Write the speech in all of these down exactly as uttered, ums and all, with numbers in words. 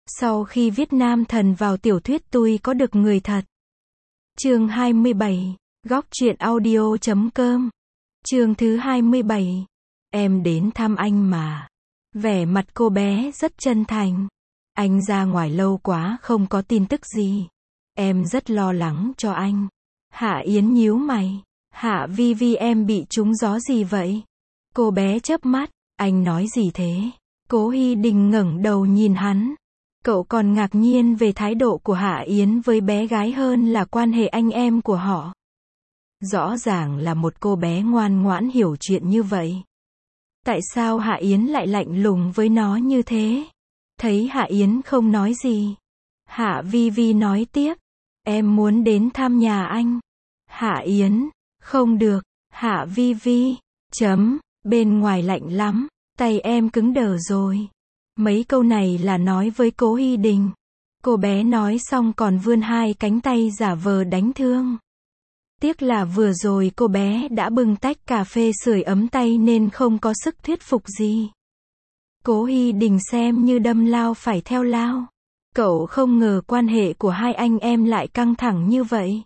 Sau khi viết nam thần vào tiểu thuyết tôi có được người thật. Chương hai mươi bảy, góc truyện audio chấm com. Chương thứ hai mươi bảy. Em đến thăm anh mà. Vẻ mặt cô bé rất chân thành. Anh ra ngoài lâu quá không có tin tức gì. Em rất lo lắng cho anh. Hạ Yến nhíu mày. Hạ Vi Vi, em bị trúng gió gì vậy? Cô bé chớp mắt. Anh nói gì thế? Cố Hy Đình ngẩng đầu nhìn hắn. Cậu còn ngạc nhiên về thái độ của Hạ Yến với bé gái hơn là quan hệ anh em của họ. Rõ ràng là một cô bé ngoan ngoãn hiểu chuyện như vậy. Tại sao Hạ Yến lại lạnh lùng với nó như thế? Thấy Hạ Yến không nói gì, Hạ Vi Vi nói tiếp. Em muốn đến thăm nhà anh. Hạ Yến, không được. Hạ Vi Vi, chấm, bên ngoài lạnh lắm, tay em cứng đờ rồi. Mấy câu này là nói với Cố Hy Đình. Cô bé nói xong còn vươn hai cánh tay giả vờ đánh thương. Tiếc là vừa rồi cô bé đã bưng tách cà phê sưởi ấm tay nên không có sức thuyết phục gì. Cố Hy Đình xem như đâm lao phải theo lao. Cậu không ngờ quan hệ của hai anh em lại căng thẳng như vậy.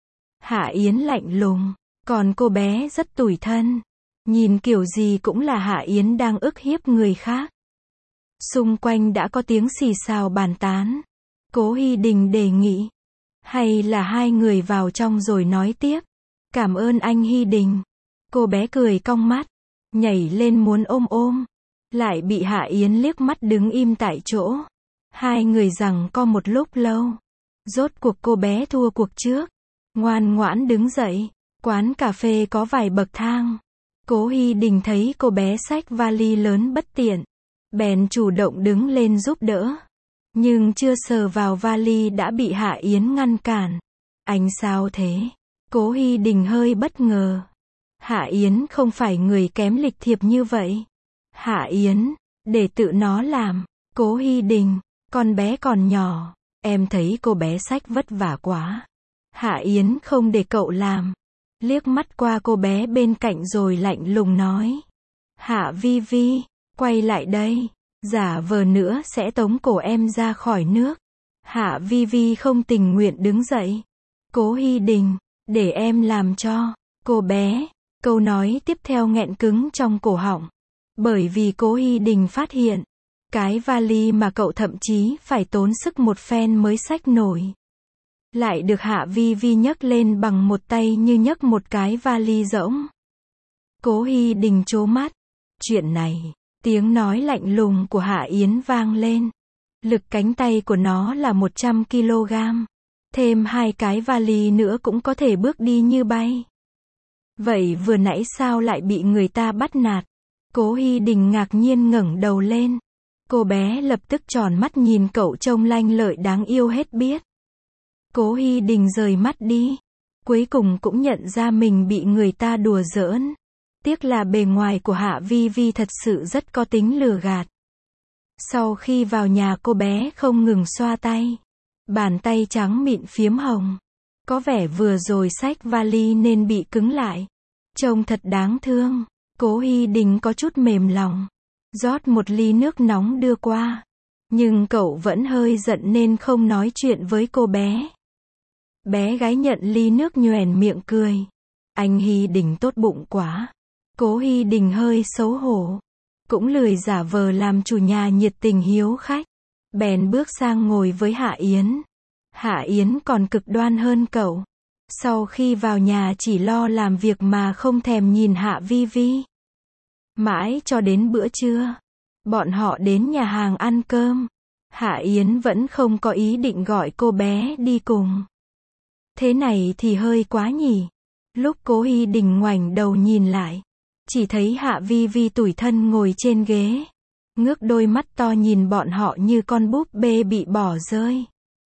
Hạ Yến lạnh lùng, còn cô bé rất tủi thân. Nhìn kiểu gì cũng là Hạ Yến đang ức hiếp người khác. Xung quanh đã có tiếng xì xào bàn tán. Cố Hy Đình đề nghị. Hay là hai người vào trong rồi nói tiếp. Cảm ơn anh Hy Đình. Cô bé cười cong mắt. Nhảy lên muốn ôm ôm. Lại bị Hạ Yến liếc mắt đứng im tại chỗ. Hai người giằng co một lúc lâu. Rốt cuộc cô bé thua cuộc trước. Ngoan ngoãn đứng dậy. Quán cà phê có vài bậc thang. Cố Hy Đình thấy cô bé xách vali lớn bất tiện. Bèn chủ động đứng lên giúp đỡ. Nhưng chưa sờ vào vali đã bị Hạ Yến ngăn cản. Anh sao thế? Cố Hy Đình hơi bất ngờ. Hạ Yến không phải người kém lịch thiệp như vậy. Hạ Yến, để tự nó làm. Cố Hy Đình, con bé còn nhỏ. Em thấy cô bé xách vất vả quá. Hạ Yến không để cậu làm. Liếc mắt qua cô bé bên cạnh rồi lạnh lùng nói. Hạ Vi Vi, quay lại đây. Giả vờ nữa sẽ tống cổ em ra khỏi nước. Hạ Vi Vi không tình nguyện đứng dậy. Cố Hy Đình, để em làm cho. Cô bé, câu nói tiếp theo nghẹn cứng trong cổ họng. Bởi vì Cố Hy Đình phát hiện. Cái vali mà cậu thậm chí phải tốn sức một phen mới xách nổi. Lại được Hạ Vi Vi nhấc lên bằng một tay như nhấc một cái vali rỗng. Cố Hy Đình trố mắt. Chuyện này. Tiếng nói lạnh lùng của Hạ Yến vang lên. Lực cánh tay của nó là một trăm ki lô gam. Thêm hai cái vali nữa cũng có thể bước đi như bay. Vậy vừa nãy sao lại bị người ta bắt nạt? Cố Hy Đình ngạc nhiên ngẩng đầu lên. Cô bé lập tức tròn mắt nhìn cậu trông lanh lợi đáng yêu hết biết. Cố Hy Đình rời mắt đi. Cuối cùng cũng nhận ra mình bị người ta đùa giỡn. Tiếc là bề ngoài của Hạ Vi Vi thật sự rất có tính lừa gạt. Sau khi vào nhà cô bé không ngừng xoa tay. Bàn tay trắng mịn phiếm hồng. Có vẻ vừa rồi xách vali nên bị cứng lại. Trông thật đáng thương. Cố Hy Đình có chút mềm lòng. Rót một ly nước nóng đưa qua. Nhưng cậu vẫn hơi giận nên không nói chuyện với cô bé. Bé gái nhận ly nước nhoẻn miệng cười. Anh Hy Đình tốt bụng quá. Cố Hy Đình hơi xấu hổ. Cũng lười giả vờ làm chủ nhà nhiệt tình hiếu khách. Bèn bước sang ngồi với Hạ Yến. Hạ Yến còn cực đoan hơn cậu. Sau khi vào nhà chỉ lo làm việc mà không thèm nhìn Hạ Vi Vi. Mãi cho đến bữa trưa. Bọn họ đến nhà hàng ăn cơm. Hạ Yến vẫn không có ý định gọi cô bé đi cùng. Thế này thì hơi quá nhỉ. Lúc Cố Hy Đình ngoảnh đầu nhìn lại. Chỉ thấy Hạ Vi Vi tủi thân ngồi trên ghế. Ngước đôi mắt to nhìn bọn họ như con búp bê bị bỏ rơi.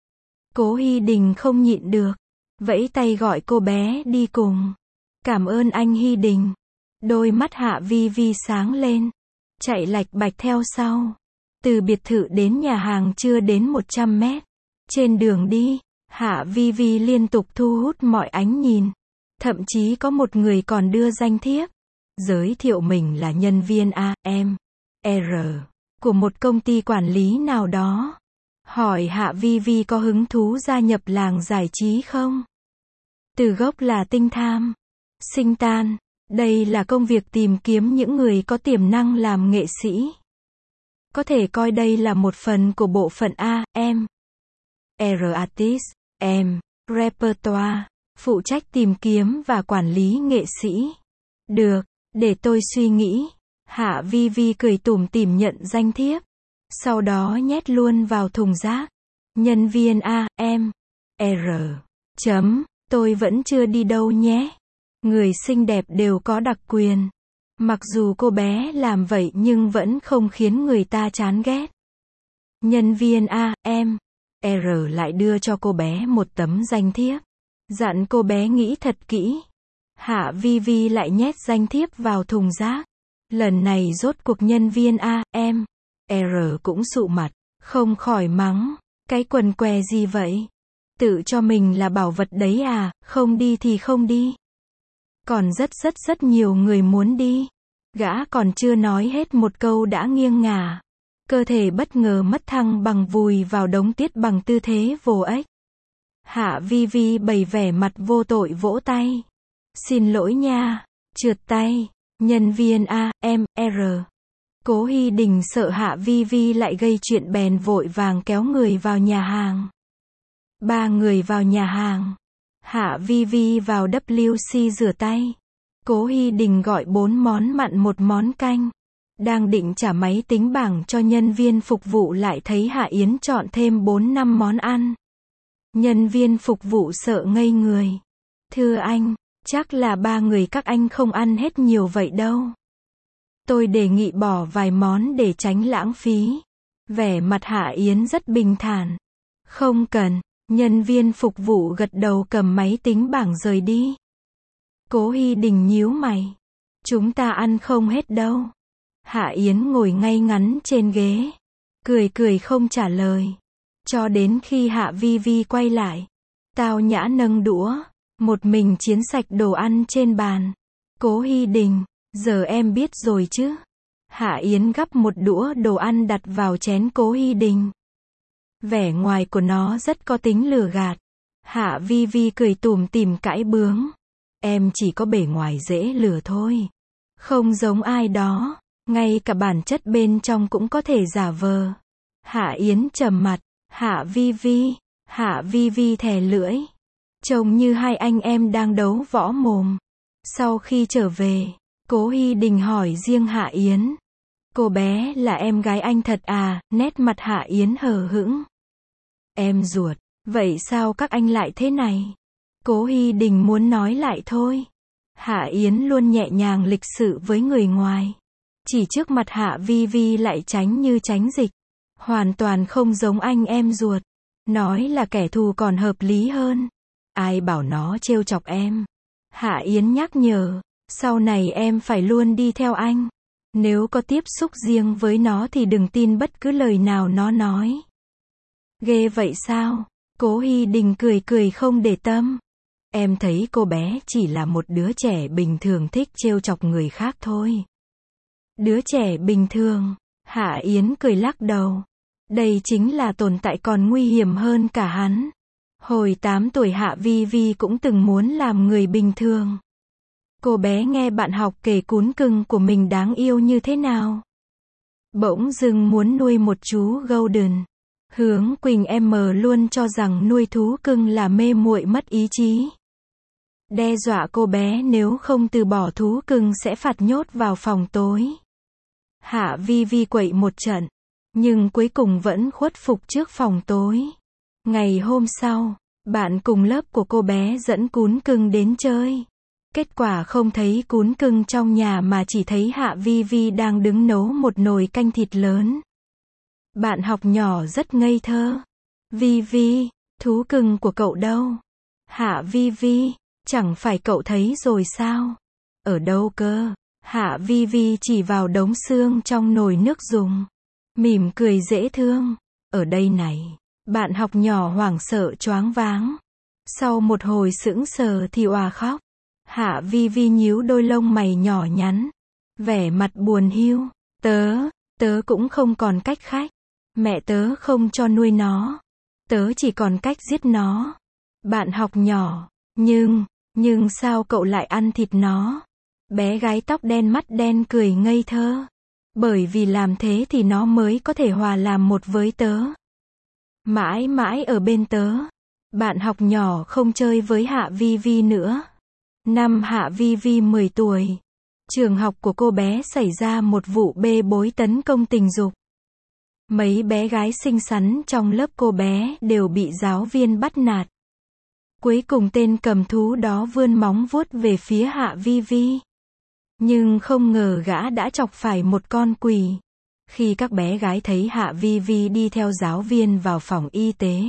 Cố Hy Đình không nhịn được. Vẫy tay gọi cô bé đi cùng. Cảm ơn anh Hy Đình. Đôi mắt Hạ Vi Vi sáng lên. Chạy lạch bạch theo sau. Từ biệt thự đến nhà hàng chưa đến một trăm mét. Trên đường đi, Hạ Vi Vi liên tục thu hút mọi ánh nhìn. Thậm chí có một người còn đưa danh thiếp. Giới thiệu mình là nhân viên A, M, R của một công ty quản lý nào đó. hỏi Hạ Vi Vi có hứng thú gia nhập làng giải trí không? Từ gốc là tinh tham, sinh tan. Đây là công việc tìm kiếm những người có tiềm năng làm nghệ sĩ. Có thể coi đây là một phần của bộ phận A, M. R Artist, M. Repertoire, phụ trách tìm kiếm và quản lý nghệ sĩ. Được, để tôi suy nghĩ. Hạ Vi Vi cười tủm tỉm nhận danh thiếp. Sau đó nhét luôn vào thùng rác. Nhân viên A, M. R. Chấm, tôi vẫn chưa đi đâu nhé. Người xinh đẹp đều có đặc quyền. Mặc dù cô bé làm vậy nhưng vẫn không khiến người ta chán ghét. Nhân viên A, M. R lại đưa cho cô bé một tấm danh thiếp. Dặn cô bé nghĩ thật kỹ. Hạ Vi Vi lại nhét danh thiếp vào thùng rác. Lần này rốt cuộc nhân viên A, M. R cũng sụ mặt, không khỏi mắng. Cái quần què gì vậy? Tự cho mình là bảo vật đấy à, không đi thì không đi. Còn rất rất rất nhiều người muốn đi. Gã còn chưa nói hết một câu đã nghiêng ngả. Cơ thể bất ngờ mất thăng bằng vùi vào đống tiết bằng tư thế vô ích. Hạ Vi Vi bày vẻ mặt vô tội vỗ tay. Xin lỗi nha, trượt tay. Nhân viên A, M, R. Cố Hy Đình sợ Hạ Vi Vi lại gây chuyện bèn vội vàng kéo người vào nhà hàng. Ba người vào nhà hàng. Hạ Vi Vi vào W C rửa tay. Cố Hy Đình gọi bốn món mặn một món canh. Đang định trả máy tính bảng cho nhân viên phục vụ lại thấy Hạ Yến chọn thêm bốn năm món ăn. Nhân viên phục vụ sợ ngây người. Thưa anh, chắc là ba người các anh không ăn hết nhiều vậy đâu. Tôi đề nghị bỏ vài món để tránh lãng phí. Vẻ mặt Hạ Yến rất bình thản. Không cần. Nhân viên phục vụ gật đầu cầm máy tính bảng rời đi. Cố Hy Đình nhíu mày. Chúng ta ăn không hết đâu. Hạ Yến ngồi ngay ngắn trên ghế. Cười cười không trả lời. Cho đến khi Hạ Vi Vi quay lại. Tao nhã nâng đũa. Một mình chiến sạch đồ ăn trên bàn. Cố Hy Đình, giờ em biết rồi chứ. Hạ Yến gắp một đũa đồ ăn đặt vào chén Cố Hy Đình. Vẻ ngoài của nó rất có tính lừa gạt. Hạ Vi Vi cười tủm tỉm cãi bướng. Em chỉ có bề ngoài dễ lừa thôi. Không giống ai đó. Ngay cả bản chất bên trong cũng có thể giả vờ. Hạ Yến trầm mặt. Hạ Vi Vi. Hạ Vi Vi thè lưỡi. Trông như hai anh em đang đấu võ mồm. Sau khi trở về, Cố Hy Đình hỏi riêng Hạ Yến. Cô bé là em gái anh thật à? Nét mặt Hạ Yến hờ hững. Em ruột, vậy sao các anh lại thế này? Cố Hy Đình muốn nói lại thôi. Hạ Yến luôn nhẹ nhàng lịch sự với người ngoài. Chỉ trước mặt Hạ Vi Vi lại tránh như tránh dịch. Hoàn toàn không giống anh em ruột. Nói là kẻ thù còn hợp lý hơn. Ai bảo nó trêu chọc em? Hạ Yến nhắc nhở. Sau này em phải luôn đi theo anh. Nếu có tiếp xúc riêng với nó thì đừng tin bất cứ lời nào nó nói. Ghê vậy sao? Cố Hy Đình cười cười không để tâm. Em thấy cô bé chỉ là một đứa trẻ bình thường thích trêu chọc người khác thôi. Đứa trẻ bình thường? Hạ Yến cười lắc đầu. Đây chính là tồn tại còn nguy hiểm hơn cả hắn. Hồi tám tuổi Hạ Vi Vi cũng từng muốn làm người bình thường. Cô bé nghe bạn học kể cún cưng của mình đáng yêu như thế nào. Bỗng dưng muốn nuôi một chú Golden. Hướng Quỳnh em luôn cho rằng nuôi thú cưng là mê muội mất ý chí. Đe dọa cô bé nếu không từ bỏ thú cưng sẽ phạt nhốt vào phòng tối. Hạ Vi Vi quậy một trận. Nhưng cuối cùng vẫn khuất phục trước phòng tối. Ngày hôm sau, bạn cùng lớp của cô bé dẫn cún cưng đến chơi. Kết quả không thấy cún cưng trong nhà mà chỉ thấy Hạ Vi Vi đang đứng nấu một nồi canh thịt lớn. Bạn học nhỏ rất ngây thơ. Vi Vi, thú cưng của cậu đâu? Hạ Vi Vi, chẳng phải cậu thấy rồi sao? Ở đâu cơ? Hạ Vi Vi chỉ vào đống xương trong nồi nước dùng. Mỉm cười dễ thương. Ở đây này. Bạn học nhỏ hoảng sợ choáng váng. Sau một hồi sững sờ thì òa khóc. Hạ Vi Vi nhíu đôi lông mày nhỏ nhắn. Vẻ mặt buồn hiu. Tớ, tớ cũng không còn cách khách. Mẹ tớ không cho nuôi nó. Tớ chỉ còn cách giết nó. Bạn học nhỏ, nhưng, nhưng sao cậu lại ăn thịt nó? Bé gái tóc đen mắt đen cười ngây thơ. Bởi vì làm thế thì nó mới có thể hòa làm một với tớ. Mãi mãi ở bên tớ. Bạn học nhỏ không chơi với Hạ Vi Vi nữa. Năm Hạ Vi Vi mười tuổi. Trường học của cô bé xảy ra một vụ bê bối tấn công tình dục. Mấy bé gái xinh xắn trong lớp cô bé đều bị giáo viên bắt nạt. Cuối cùng tên cầm thú đó vươn móng vuốt về phía Hạ Vi Vi. Nhưng không ngờ gã đã chọc phải một con quỷ. Khi các bé gái thấy Hạ Vi Vi đi theo giáo viên vào phòng y tế,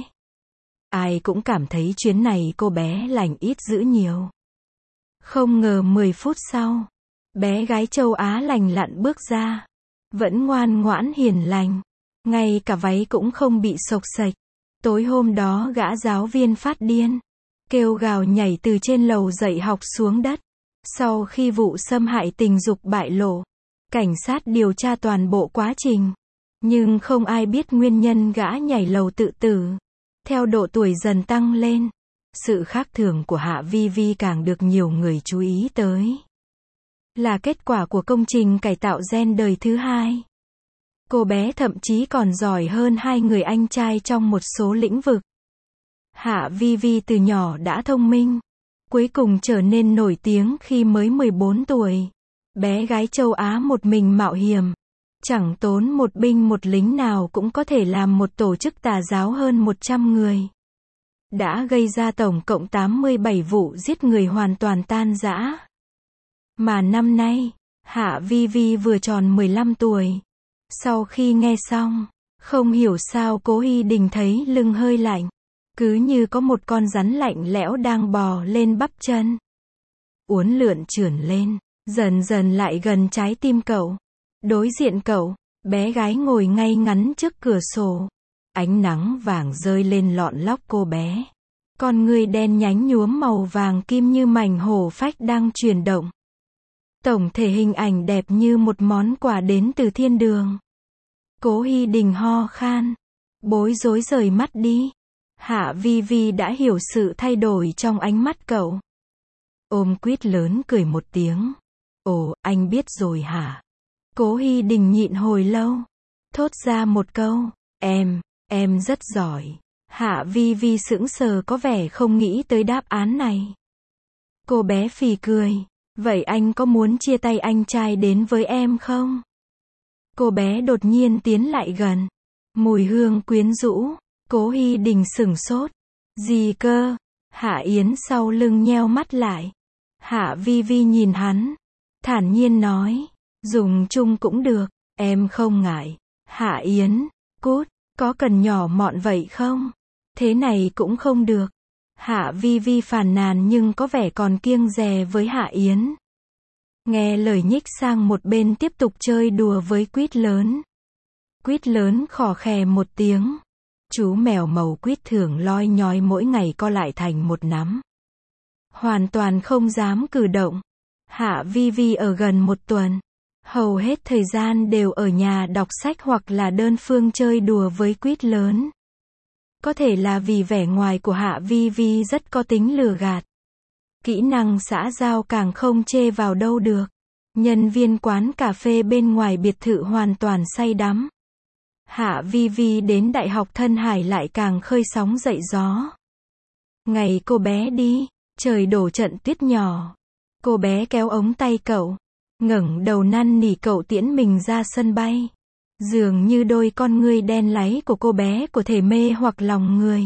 ai cũng cảm thấy chuyến này cô bé lành ít dữ nhiều. Không ngờ mười phút sau, bé gái châu Á lành lặn bước ra. Vẫn ngoan ngoãn hiền lành. Ngay cả váy cũng không bị xộc xệch. Tối hôm đó gã giáo viên phát điên. Kêu gào nhảy từ trên lầu dạy học xuống đất. Sau khi vụ xâm hại tình dục bại lộ, cảnh sát điều tra toàn bộ quá trình. Nhưng không ai biết nguyên nhân gã nhảy lầu tự tử. Theo độ tuổi dần tăng lên, sự khác thường của Hạ Vi Vi càng được nhiều người chú ý tới. Là kết quả của công trình cải tạo gen đời thứ hai. Cô bé thậm chí còn giỏi hơn hai người anh trai trong một số lĩnh vực. Hạ Vi Vi từ nhỏ đã thông minh. Cuối cùng trở nên nổi tiếng khi mới mười bốn tuổi. Bé gái châu Á một mình mạo hiểm. Chẳng tốn một binh một lính nào cũng có thể làm một tổ chức tà giáo hơn một trăm người. Đã gây ra tổng cộng tám mươi bảy vụ giết người hoàn toàn tan rã. Mà năm nay, Hạ Vi Vi vừa tròn mười lăm tuổi. Sau khi nghe xong, không hiểu sao Cố Hy Đình thấy lưng hơi lạnh. Cứ như có một con rắn lạnh lẽo đang bò lên bắp chân. Uốn lượn trườn lên, dần dần lại gần trái tim cậu. Đối diện cậu, bé gái ngồi ngay ngắn trước cửa sổ. Ánh nắng vàng rơi lên lọn lóc cô bé. Con người đen nhánh nhuốm màu vàng kim như mảnh hổ phách đang chuyển động. Tổng thể hình ảnh đẹp như một món quà đến từ thiên đường. Cố Hy Đình ho khan, bối rối rời mắt đi. Hạ Vi Vi đã hiểu sự thay đổi trong ánh mắt cậu. Ôm quýt lớn cười một tiếng. Ồ, anh biết rồi hả? Cố Hy Đình nhịn hồi lâu. Thốt ra một câu. Em, em rất giỏi. Hạ Vi Vi sững sờ có vẻ không nghĩ tới đáp án này. Cô bé phì cười. Vậy anh có muốn chia tay anh trai đến với em không? Cô bé đột nhiên tiến lại gần. Mùi hương quyến rũ. Cố Hy Đình sửng sốt. Gì cơ? Hạ Yến sau lưng nheo mắt lại. Hạ Vi Vi nhìn hắn. Thản nhiên nói. Dùng chung cũng được. Em không ngại. Hạ Yến. Cút. Có cần nhỏ mọn vậy không? Thế này cũng không được. Hạ Vi Vi phàn nàn nhưng có vẻ còn kiêng dè với Hạ Yến. Nghe lời nhích sang một bên tiếp tục chơi đùa với quýt lớn. Quýt lớn khò khè một tiếng. Chú mèo màu quýt thường loi nhoi mỗi ngày co lại thành một nắm. Hoàn toàn không dám cử động. Hạ Vi Vi ở gần một tuần. Hầu hết thời gian đều ở nhà đọc sách hoặc là đơn phương chơi đùa với quýt lớn. Có thể là vì vẻ ngoài của Hạ Vi Vi rất có tính lừa gạt. Kỹ năng xã giao càng không chê vào đâu được. Nhân viên quán cà phê bên ngoài biệt thự hoàn toàn say đắm. Hạ Vi Vi đến Đại học Thân Hải lại càng khơi sóng dậy gió. Ngày cô bé đi, trời đổ trận tuyết nhỏ. Cô bé kéo ống tay cậu, ngẩng đầu năn nỉ cậu tiễn mình ra sân bay. Dường như đôi con ngươi đen láy của cô bé có thể mê hoặc lòng người.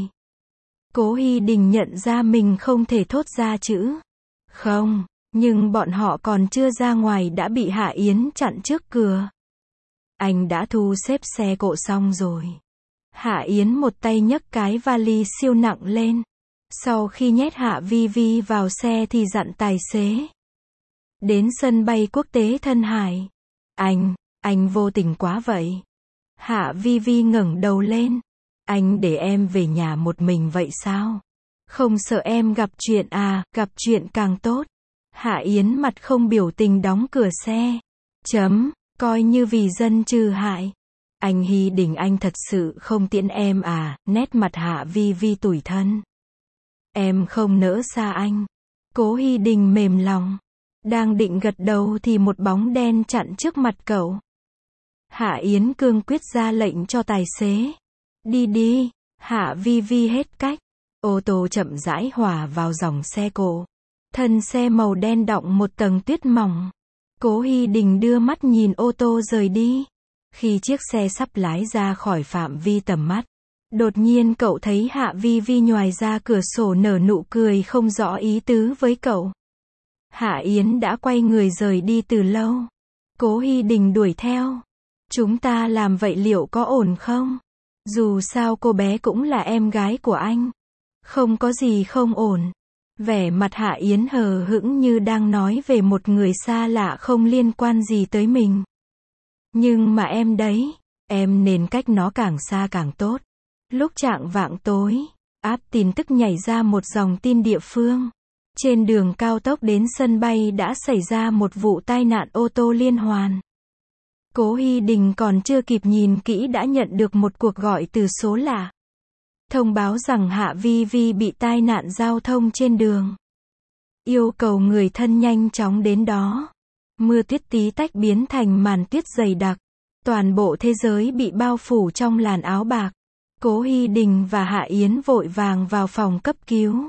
Cố Hy Đình nhận ra mình không thể thốt ra chữ không, nhưng bọn họ còn chưa ra ngoài đã bị Hạ Yến chặn trước cửa. Anh đã thu xếp xe cộ xong rồi. Hạ Yến một tay nhấc cái vali siêu nặng lên. Sau khi nhét Hạ Vi Vi vào xe thì dặn tài xế. Đến sân bay quốc tế Thân Hải. Anh, anh vô tình quá vậy. Hạ Vi Vi ngẩng đầu lên. Anh để em về nhà một mình vậy sao? Không sợ em gặp chuyện à, gặp chuyện càng tốt. Hạ Yến mặt không biểu tình đóng cửa xe. Chấm, coi như vì dân trừ hại. Anh Hy Đình, anh thật sự không tiễn em à? Nét mặt Hạ Vi Vi tủi thân. Em không nỡ xa anh. Cố Hy Đình mềm lòng. Đang định gật đầu thì một bóng đen chặn trước mặt cậu. Hạ Yến cương quyết ra lệnh cho tài xế. Đi đi. Hạ Vi Vi hết cách. Ô tô chậm rãi hòa vào dòng xe cộ. Thân xe màu đen đọng một tầng tuyết mỏng. Cố Hy Đình đưa mắt nhìn ô tô rời đi. Khi chiếc xe sắp lái ra khỏi phạm vi tầm mắt, đột nhiên cậu thấy Hạ Vi Vi nhoài ra cửa sổ nở nụ cười không rõ ý tứ với cậu. Hạ Yến đã quay người rời đi từ lâu. Cố Hy Đình đuổi theo. Chúng ta làm vậy liệu có ổn không? Dù sao cô bé cũng là em gái của anh. Không có gì không ổn. Vẻ mặt Hạ Yến hờ hững như đang nói về một người xa lạ không liên quan gì tới mình. Nhưng mà em đấy, em nên cách nó càng xa càng tốt. Lúc chạng vạng tối, app tin tức nhảy ra một dòng tin địa phương. Trên đường cao tốc đến sân bay đã xảy ra một vụ tai nạn ô tô liên hoàn. Cố Hy Đình còn chưa kịp nhìn kỹ đã nhận được một cuộc gọi từ số lạ. Thông báo rằng Hạ Vi Vi bị tai nạn giao thông trên đường. Yêu cầu người thân nhanh chóng đến đó. Mưa tuyết tí tách biến thành màn tuyết dày đặc. Toàn bộ thế giới bị bao phủ trong làn áo bạc. Cố Hy Đình và Hạ Yến vội vàng vào phòng cấp cứu.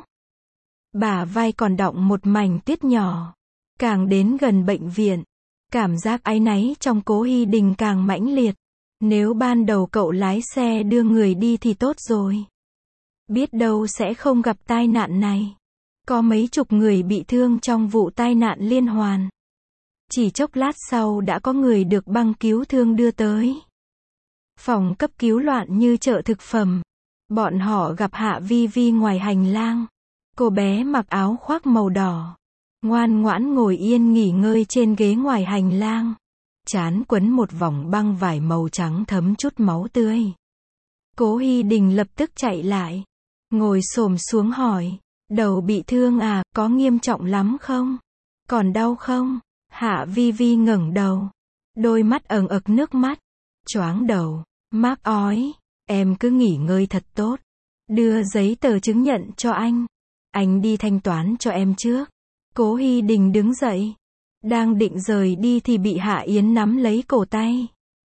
Bả vai còn đọng một mảnh tuyết nhỏ. Càng đến gần bệnh viện, cảm giác áy náy trong Cố Hy Đình càng mãnh liệt. Nếu ban đầu cậu lái xe đưa người đi thì tốt rồi. Biết đâu sẽ không gặp tai nạn này. Có mấy chục người bị thương trong vụ tai nạn liên hoàn. Chỉ chốc lát sau đã có người được băng cứu thương đưa tới. Phòng cấp cứu loạn như chợ thực phẩm. Bọn họ gặp Hạ Vi Vi ngoài hành lang. Cô bé mặc áo khoác màu đỏ. Ngoan ngoãn ngồi yên nghỉ ngơi trên ghế ngoài hành lang. Trán quấn một vòng băng vải màu trắng thấm chút máu tươi. Cố Hy Đình lập tức chạy lại. Ngồi xổm xuống hỏi. Đầu bị thương à, có nghiêm trọng lắm không? Còn đau không? Hạ Vi Vi ngẩng đầu. Đôi mắt ẩn ực nước mắt. Choáng đầu. Mác ói. Em cứ nghỉ ngơi thật tốt. Đưa giấy tờ chứng nhận cho anh. Anh đi thanh toán cho em trước. Cố Hy Đình đứng dậy. Đang định rời đi thì bị Hạ Yến nắm lấy cổ tay.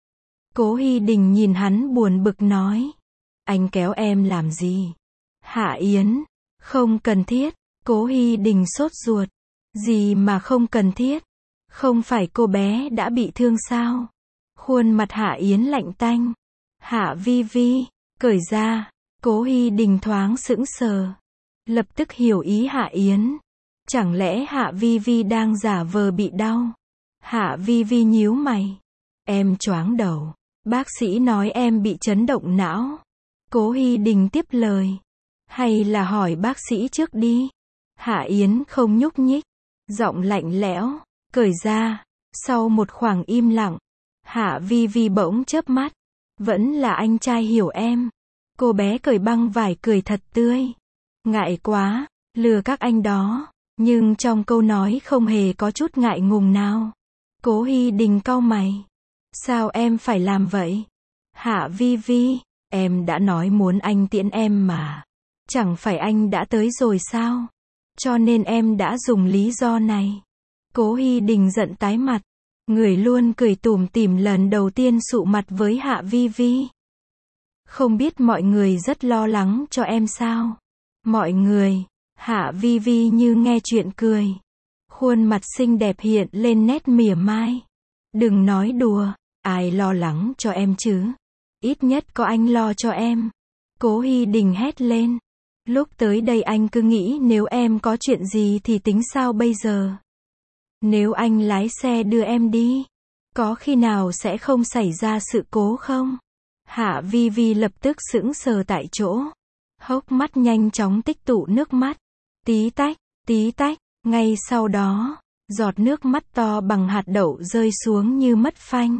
Cố Hy Đình nhìn hắn buồn bực nói. Anh kéo em làm gì? Hạ Yến. Không cần thiết. Cố Hy Đình sốt ruột. Gì mà không cần thiết? Không phải cô bé đã bị thương sao? Khuôn mặt Hạ Yến lạnh tanh. Hạ Vi Vi. Cởi ra. Cố Hy Đình thoáng sững sờ. Lập tức hiểu ý Hạ Yến. Chẳng lẽ Hạ Vi Vi đang giả vờ bị đau? Hạ Vi Vi nhíu mày. Em choáng đầu. Bác sĩ nói em bị chấn động não. Cố Hy Đình tiếp lời. Hay là hỏi bác sĩ trước đi. Hạ Yến không nhúc nhích. Giọng lạnh lẽo. Cởi ra. Sau một khoảng im lặng, Hạ Vi Vi bỗng chớp mắt. Vẫn là anh trai hiểu em. Cô bé cởi băng vải cười thật tươi. Ngại quá, lừa các anh đó. Nhưng trong câu nói không hề có chút ngại ngùng nào. Cố Hy Đình cau mày. Sao em phải làm vậy? Hạ Vi Vi, em đã nói muốn anh tiễn em mà. Chẳng phải anh đã tới rồi sao? Cho nên em đã dùng lý do này. Cố Hy Đình giận tái mặt. Người luôn cười tủm tỉm lần đầu tiên sụ mặt với Hạ Vi Vi. Không biết mọi người rất lo lắng cho em sao? Mọi người. Hạ Vi Vi như nghe chuyện cười. Khuôn mặt xinh đẹp hiện lên nét mỉa mai. Đừng nói đùa. Ai lo lắng cho em chứ? Ít nhất có anh lo cho em. Cố Hy Đình hét lên. Lúc tới đây anh cứ nghĩ nếu em có chuyện gì thì tính sao bây giờ? Nếu anh lái xe đưa em đi, có khi nào sẽ không xảy ra sự cố không? Hạ Vi Vi lập tức sững sờ tại chỗ. Hốc mắt nhanh chóng tích tụ nước mắt. Tí tách, tí tách. Ngay sau đó, giọt nước mắt to bằng hạt đậu rơi xuống như mất phanh.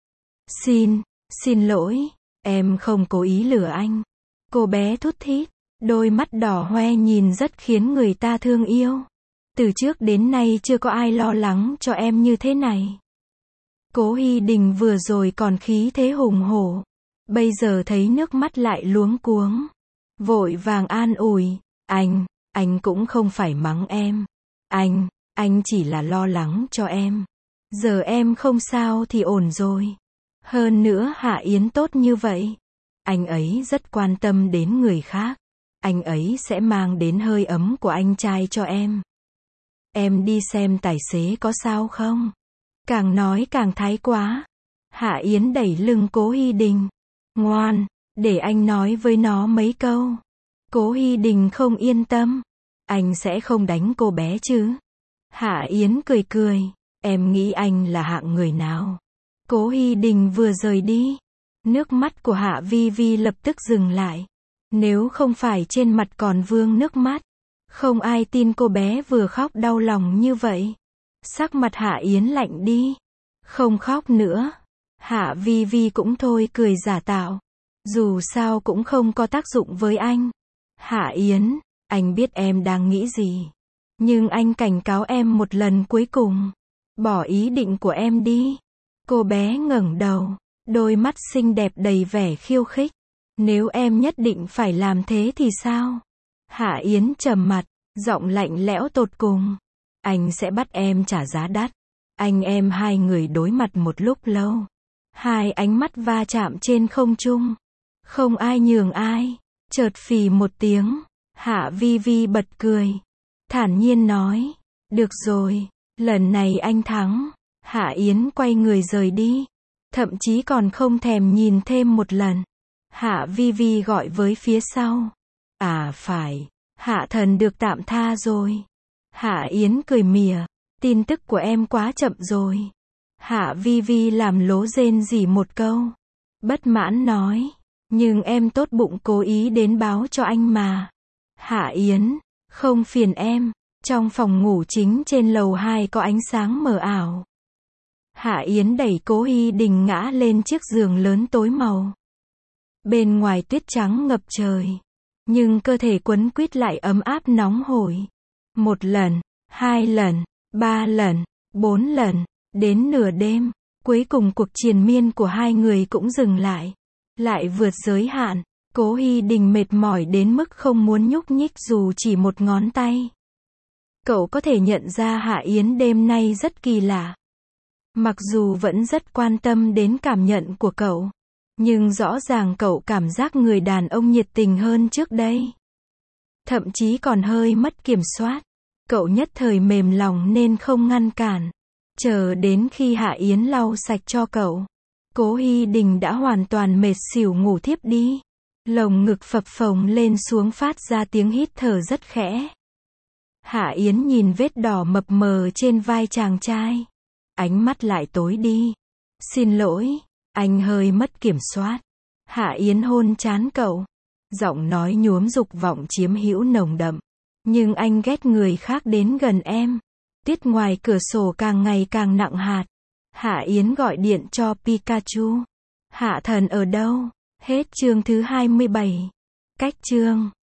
Xin, xin lỗi, em không cố ý lừa anh. Cô bé thút thít, đôi mắt đỏ hoe nhìn rất khiến người ta thương yêu. Từ trước đến nay chưa có ai lo lắng cho em như thế này. Cố Hy Đình vừa rồi còn khí thế hùng hổ. Bây giờ thấy nước mắt lại luống cuống. Vội vàng an ủi. Anh, anh cũng không phải mắng em. Anh, anh chỉ là lo lắng cho em. Giờ em không sao thì ổn rồi. Hơn nữa Hạ Yến tốt như vậy. Anh ấy rất quan tâm đến người khác. Anh ấy sẽ mang đến hơi ấm của anh trai cho em. Em đi xem tài xế có sao không? Càng nói càng thái quá. Hạ Yến đẩy lưng Cố Hy Đình. Ngoan, để anh nói với nó mấy câu. Cố Hy Đình không yên tâm. Anh sẽ không đánh cô bé chứ? Hạ Yến cười cười. Em nghĩ anh là hạng người nào? Cố Hy Đình vừa rời đi. Nước mắt của Hạ Vi Vi lập tức dừng lại. Nếu không phải trên mặt còn vương nước mắt, không ai tin cô bé vừa khóc đau lòng như vậy. Sắc mặt Hạ Yến lạnh đi. Không khóc nữa. Hạ Vi Vi cũng thôi cười giả tạo. Dù sao cũng không có tác dụng với anh. Hạ Yến, anh biết em đang nghĩ gì. Nhưng anh cảnh cáo em một lần cuối cùng. Bỏ ý định của em đi. Cô bé ngẩng đầu. Đôi mắt xinh đẹp đầy vẻ khiêu khích. Nếu em nhất định phải làm thế thì sao? Hạ Yến trầm mặt, giọng lạnh lẽo tột cùng. Anh sẽ bắt em trả giá đắt. Anh em hai người đối mặt một lúc lâu. Hai ánh mắt va chạm trên không trung. Không ai nhường ai. Chợt phì một tiếng. Hạ Vi Vi bật cười. Thản nhiên nói. Được rồi, lần này anh thắng. Hạ Yến quay người rời đi. Thậm chí còn không thèm nhìn thêm một lần. Hạ Vi Vi gọi với phía sau. À phải, Hạ Thần được tạm tha rồi. Hạ Yến cười mỉa. Tin tức của em quá chậm rồi. Hạ Vi Vi làm lố rên rỉ một câu. Bất mãn nói. Nhưng em tốt bụng cố ý đến báo cho anh mà. Hạ Yến, không phiền em. Trong phòng ngủ chính trên lầu hai có ánh sáng mờ ảo. Hạ Yến đẩy Cố Hy Đình ngã lên chiếc giường lớn tối màu. Bên ngoài tuyết trắng ngập trời. Nhưng cơ thể quấn quýt lại ấm áp nóng hổi. Một lần, hai lần, ba lần, bốn lần, đến nửa đêm. Cuối cùng cuộc triền miên của hai người cũng dừng lại. Lại vượt giới hạn. Cố Hy Đình mệt mỏi đến mức không muốn nhúc nhích dù chỉ một ngón tay. Cậu có thể nhận ra Hạ Yến đêm nay rất kỳ lạ. Mặc dù vẫn rất quan tâm đến cảm nhận của cậu. Nhưng rõ ràng cậu cảm giác người đàn ông nhiệt tình hơn trước đây. Thậm chí còn hơi mất kiểm soát. Cậu nhất thời mềm lòng nên không ngăn cản. Chờ đến khi Hạ Yến lau sạch cho cậu. Cố Hy Đình đã hoàn toàn mệt xỉu ngủ thiếp đi. Lồng ngực phập phồng lên xuống phát ra tiếng hít thở rất khẽ. Hạ Yến nhìn vết đỏ mập mờ trên vai chàng trai. Ánh mắt lại tối đi. Xin lỗi, anh hơi mất kiểm soát. Hạ Yến hôn trán cậu. Giọng nói nhuốm dục vọng chiếm hữu nồng đậm. Nhưng anh ghét người khác đến gần em. Tuyết ngoài cửa sổ càng ngày càng nặng hạt. Hạ Yến gọi điện cho Pikachu. Hạ Thần ở đâu? Hết chương thứ hai mươi bảy. Cách chương